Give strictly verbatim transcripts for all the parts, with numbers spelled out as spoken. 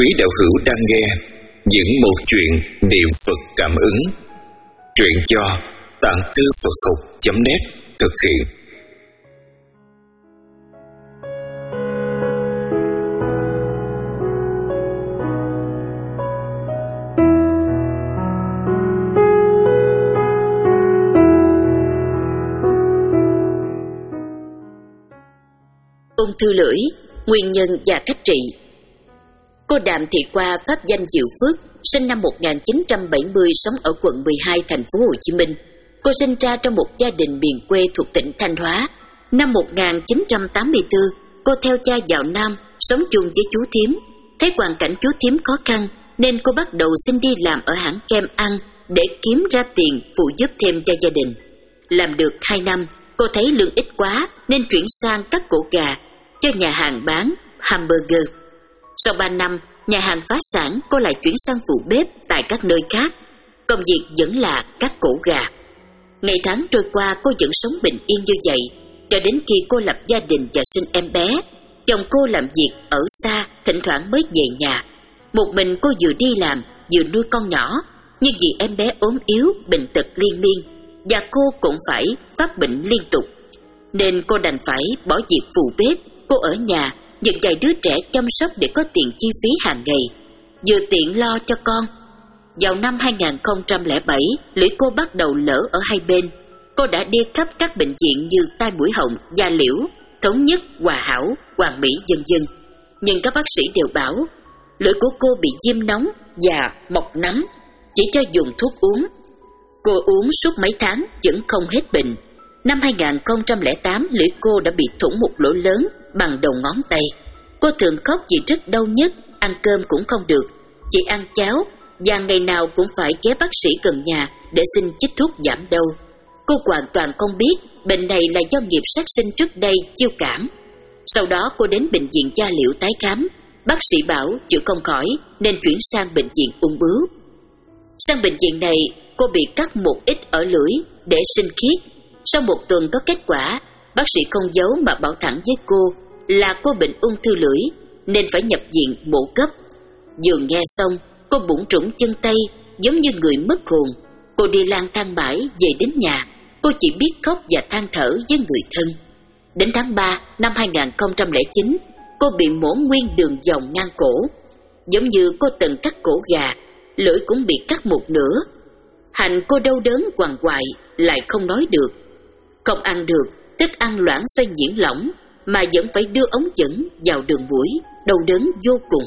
Quý đạo hữu đang nghe những một chuyện niệm Phật cảm ứng. Truyện do tạng thư Phật học chấm net thực hiện. Ung thư lưỡi, nguyên nhân và cách trị. Cô Đàm Thị Qua, pháp danh Diệu Phước, sinh năm một nghìn chín trăm bảy mươi, sống ở quận mười hai, thành phố Hồ Chí Minh. Cô sinh ra trong một gia đình miền quê thuộc tỉnh Thanh Hóa. Năm một nghìn chín trăm tám mươi tư, cô theo cha vào Nam, sống chung với chú thím. Thấy hoàn cảnh chú thím khó khăn, nên cô bắt đầu xin đi làm ở hãng kem ăn để kiếm ra tiền phụ giúp thêm cho gia đình. Làm được hai năm, cô thấy lương ít quá nên chuyển sang cắt cổ gà cho nhà hàng bán hamburger. Sau ba năm, nhà hàng phá sản, cô lại chuyển sang phụ bếp tại các nơi khác. Công việc vẫn là cắt cổ gà. Ngày tháng trôi qua, cô vẫn sống bình yên như vậy, cho đến khi cô lập gia đình và sinh em bé. Chồng cô làm việc ở xa, thỉnh thoảng mới về nhà. Một mình cô vừa đi làm, vừa nuôi con nhỏ. Nhưng vì em bé ốm yếu, bệnh tật liên miên, và cô cũng phải phát bệnh liên tục, nên cô đành phải bỏ việc phụ bếp. Cô ở nhà nhận vài đứa trẻ chăm sóc để có tiền chi phí hàng ngày, vừa tiện lo cho con. Vào năm hai nghìn không trăm lẻ bảy, lưỡi cô bắt đầu lở ở hai bên. Cô đã đi khắp các bệnh viện như Tai Mũi Họng, Gia Liễu, Thống Nhất, Hòa Hảo, Hoàng Mỹ, vân vân. Nhưng các bác sĩ đều bảo lưỡi của cô bị viêm nóng và mọc nấm, chỉ cho dùng thuốc uống. Cô uống suốt mấy tháng vẫn không hết bệnh. Năm hai nghìn không trăm lẻ tám, lưỡi cô đã bị thủng một lỗ lớn bằng đầu ngón tay. Cô thường khóc vì rất đau nhức, ăn cơm cũng không được, chỉ ăn cháo, và ngày nào cũng phải ghé bác sĩ gần nhà để xin chích thuốc giảm đau. Cô hoàn toàn không biết bệnh này là do nghiệp sát sinh trước đây chiêu cảm. Sau đó cô đến bệnh viện Gia Liễu tái khám. Bác sĩ bảo chữa không khỏi nên chuyển sang bệnh viện ung bướu. Sang bệnh viện này, cô bị cắt một ít ở lưỡi để sinh khiết. Sau một tuần có kết quả, bác sĩ không giấu mà bảo thẳng với cô là cô bệnh ung thư lưỡi nên phải nhập viện mổ cấp. Vừa nghe xong, cô bủn rủn chân tay giống như người mất hồn. Cô đi lang thang mãi, về đến nhà cô chỉ biết khóc và than thở với người thân. Đến tháng ba năm hai nghìn không trăm lẻ chín, cô bị mổ nguyên đường vòng ngang cổ. Giống như cô từng cắt cổ gà, lưỡi cũng bị cắt một nửa. Hành cô đau đớn quằn quại, lại không nói được, không ăn được, thức ăn loãng xoay nhuyễn lỏng, mà vẫn phải đưa ống dẫn vào đường mũi, đau đớn vô cùng.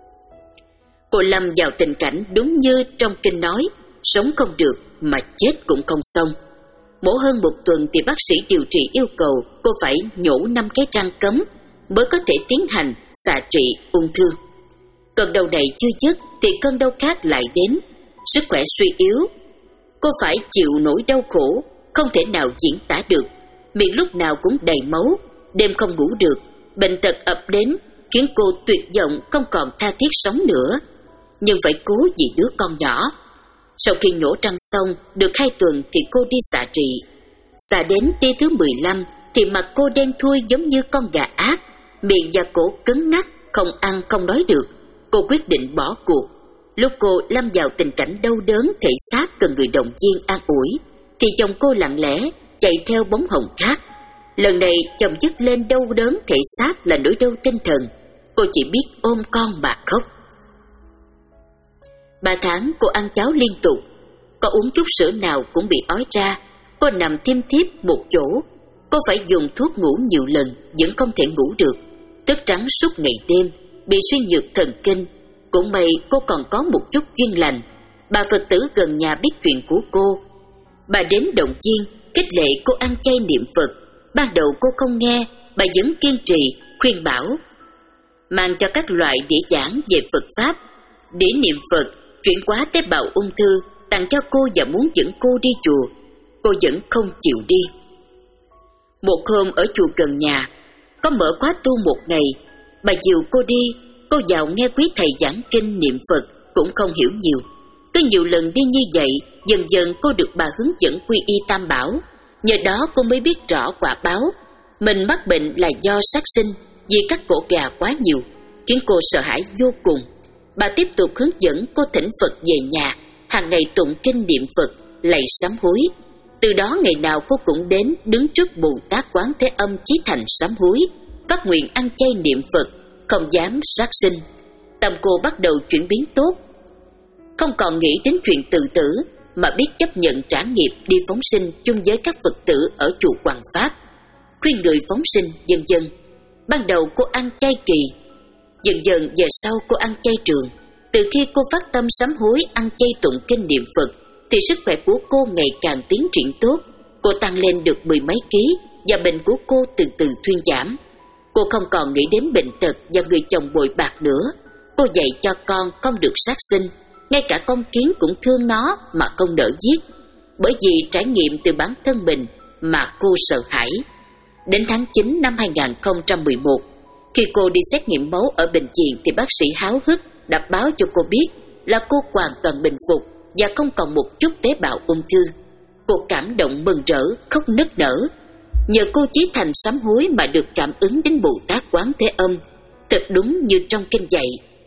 Cô lâm vào tình cảnh đúng như trong kinh nói, sống không được mà chết cũng không xong. Mổ hơn một tuần thì bác sĩ điều trị yêu cầu cô phải nhổ năm cái răng cấm mới có thể tiến hành xạ trị ung thư. Cơn đau này chưa dứt thì cơn đau khác lại đến, sức khỏe suy yếu. Cô phải chịu nỗi đau khổ không thể nào diễn tả được, miệng lúc nào cũng đầy máu, đêm không ngủ được, bệnh tật ập đến khiến cô tuyệt vọng không còn tha thiết sống nữa, nhưng phải cố vì đứa con nhỏ. Sau khi nhổ răng xong được hai tuần thì cô đi xạ trị. Xạ đến tia thứ mười lăm thì mặt cô đen thui giống như con gà ác, miệng và cổ cứng ngắc, không ăn không nói được. Cô quyết định bỏ cuộc. Lúc cô lâm vào tình cảnh đau đớn thể xác cần người động viên an ủi, thì chồng cô lặng lẽ chạy theo bóng hồng khác. Lần này chồng dứt lên đau đớn thể xác là nỗi đau tinh thần. Cô chỉ biết ôm con mà khóc. Ba tháng cô ăn cháo liên tục, có uống chút sữa nào cũng bị ói ra. Cô nằm thiêm thiếp một chỗ. Cô phải dùng thuốc ngủ nhiều lần vẫn không thể ngủ được, thức trắng suốt ngày đêm, bị suy nhược thần kinh. Cũng may cô còn có một chút duyên lành. Bà Phật tử gần nhà biết chuyện của cô. Bà đến động viên, khích lệ cô ăn chay niệm Phật. Ban đầu cô không nghe, bà vẫn kiên trì, khuyên bảo. Mang cho các loại đĩa giảng về Phật Pháp, đĩa niệm Phật, chuyển hóa tế bào ung thư, tặng cho cô và muốn dẫn cô đi chùa. Cô vẫn không chịu đi. Một hôm ở chùa gần nhà, có mở khóa tu một ngày. Bà dìu cô đi, cô vào nghe quý thầy giảng kinh niệm Phật, cũng không hiểu nhiều. Cứ nhiều lần đi như vậy, dần dần cô được bà hướng dẫn quy y Tam Bảo. Nhờ đó cô mới biết rõ quả báo. Mình mắc bệnh là do sát sinh, vì cắt cổ gà quá nhiều, khiến cô sợ hãi vô cùng. Bà tiếp tục hướng dẫn cô thỉnh Phật về nhà, hàng ngày tụng kinh niệm Phật, lạy sám hối. Từ đó ngày nào cô cũng đến đứng trước Bồ Tát Quán Thế Âm chí thành sám hối, phát nguyện ăn chay niệm Phật, không dám sát sinh. Tâm cô bắt đầu chuyển biến tốt, không còn nghĩ đến chuyện tự tử, mà biết chấp nhận trả nghiệp đi phóng sinh chung với các Phật tử ở chùa Hoàng Pháp, khuyên người phóng sinh, vân vân. Ban đầu cô ăn chay kỳ, dần dần về sau cô ăn chay trường. Từ khi cô phát tâm sám hối ăn chay tụng kinh niệm Phật, thì sức khỏe của cô ngày càng tiến triển tốt. Cô tăng lên được mười mấy ký và bệnh của cô từ từ thuyên giảm. Cô không còn nghĩ đến bệnh tật và người chồng bội bạc nữa. Cô dạy cho con không được sát sinh, ngay cả con kiến cũng thương nó mà không nỡ giết, bởi vì trải nghiệm từ bản thân mình mà cô sợ hãi. Đến tháng chín năm hai nghìn không trăm mười một, khi cô đi xét nghiệm máu ở bệnh viện thì bác sĩ háo hức đã báo cho cô biết là cô hoàn toàn bình phục và không còn một chút tế bào ung thư. Cô cảm động mừng rỡ, khóc nức nở. Nhờ cô chí thành sám hối mà được cảm ứng đến Bồ Tát Quán Thế Âm, thật đúng như trong kinh dạy: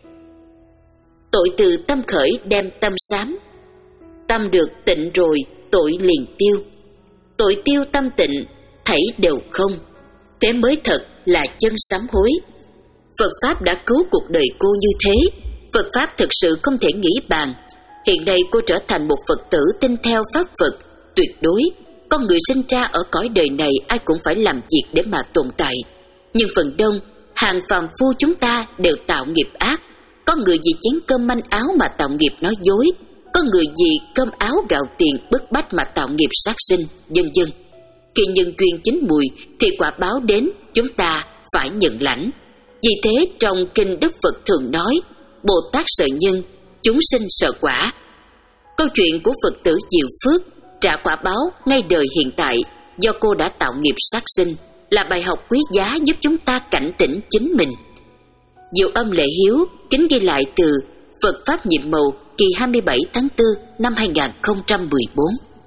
tội từ tâm khởi đem tâm sám, tâm được tịnh rồi tội liền tiêu. Tội tiêu tâm tịnh, thảy đều không, thế mới thật là chân sám hối. Phật Pháp đã cứu cuộc đời cô như thế. Phật Pháp thực sự không thể nghĩ bàn. Hiện nay cô trở thành một Phật tử tin theo Pháp Phật tuyệt đối. Con người sinh ra ở cõi đời này ai cũng phải làm việc để mà tồn tại. Nhưng phần đông hàng phàm phu chúng ta đều tạo nghiệp ác. Có người vì chén cơm manh áo mà tạo nghiệp nói dối, có người vì cơm áo gạo tiền bức bách mà tạo nghiệp sát sinh, vân vân. Khi nhân duyên chín mùi thì quả báo đến, chúng ta phải nhận lãnh. Vì thế trong kinh Đức Phật thường nói: Bồ Tát sợ nhân, chúng sinh sợ quả. Câu chuyện của Phật tử Diệu Phước trả quả báo ngay đời hiện tại do cô đã tạo nghiệp sát sinh là bài học quý giá giúp chúng ta cảnh tỉnh chính mình. Diệu Âm Lệ Hiếu kính ghi lại từ Phật Pháp Nhiệm Màu kỳ hai mươi bảy tháng tư năm hai nghìn không trăm mười bốn.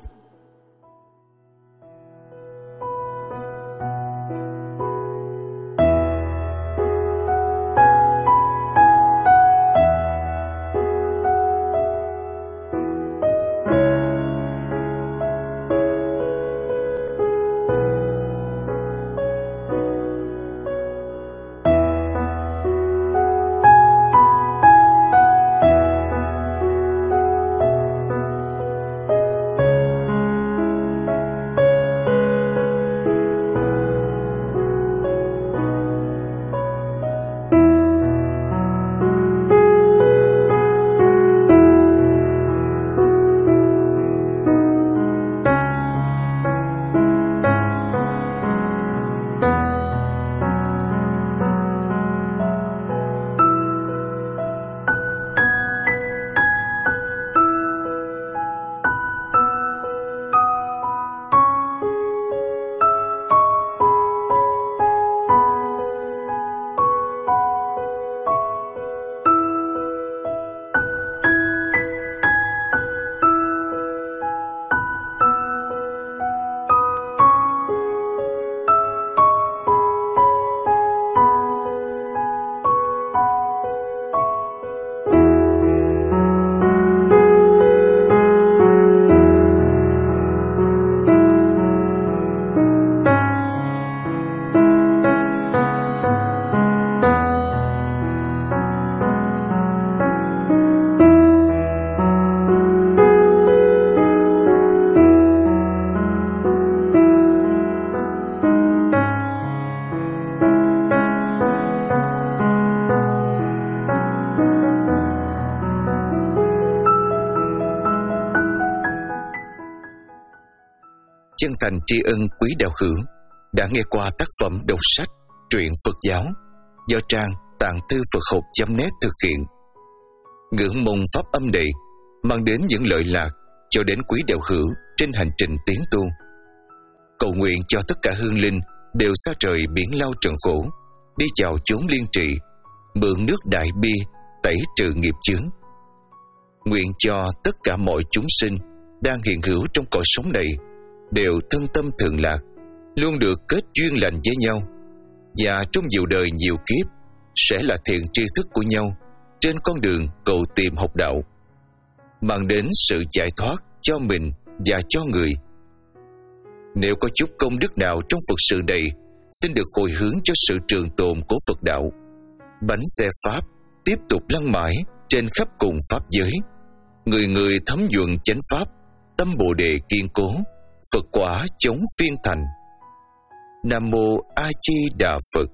Chân thành tri ân quý đạo hữu đã nghe qua tác phẩm đọc sách Truyện Phật Giáo do trang tạng thư Phật học chấm net thực hiện. Ngưỡng mong pháp âm này mang đến những lợi lạc cho đến quý đạo hữu trên hành trình tiến tu. Cầu nguyện cho tất cả hương linh đều xa trời biển lao trần khổ, đi vào chốn liên trị, mượn nước đại bi tẩy trừ nghiệp chướng. Nguyện cho tất cả mọi chúng sinh đang hiện hữu trong cõi sống này đều thân tâm thường lạc, luôn được kết duyên lành với nhau, và trong nhiều đời nhiều kiếp sẽ là thiện tri thức của nhau, trên con đường cầu tìm học đạo, mang đến sự giải thoát cho mình và cho người. Nếu có chút công đức nào trong Phật sự này, xin được hồi hướng cho sự trường tồn của Phật đạo. Bánh xe Pháp tiếp tục lăn mãi trên khắp cùng Pháp giới. Người người thấm nhuận chánh Pháp, tâm Bồ Đề kiên cố, Phật quả chống phiên thành. Nam Mô A Di Đà Phật.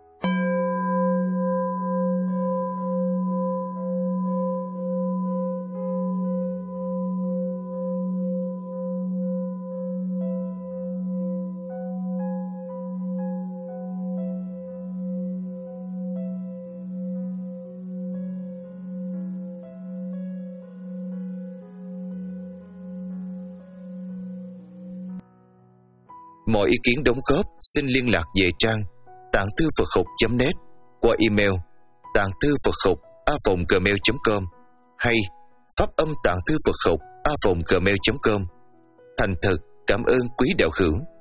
Mọi ý kiến đóng góp xin liên lạc về trang tạng thư Phật học chấm net qua email tạng thư Phật học a vòng gmail chấm com hay pháp âm tạng thư Phật học a vòng gmail chấm com. Thành thật cảm ơn quý đạo hữu.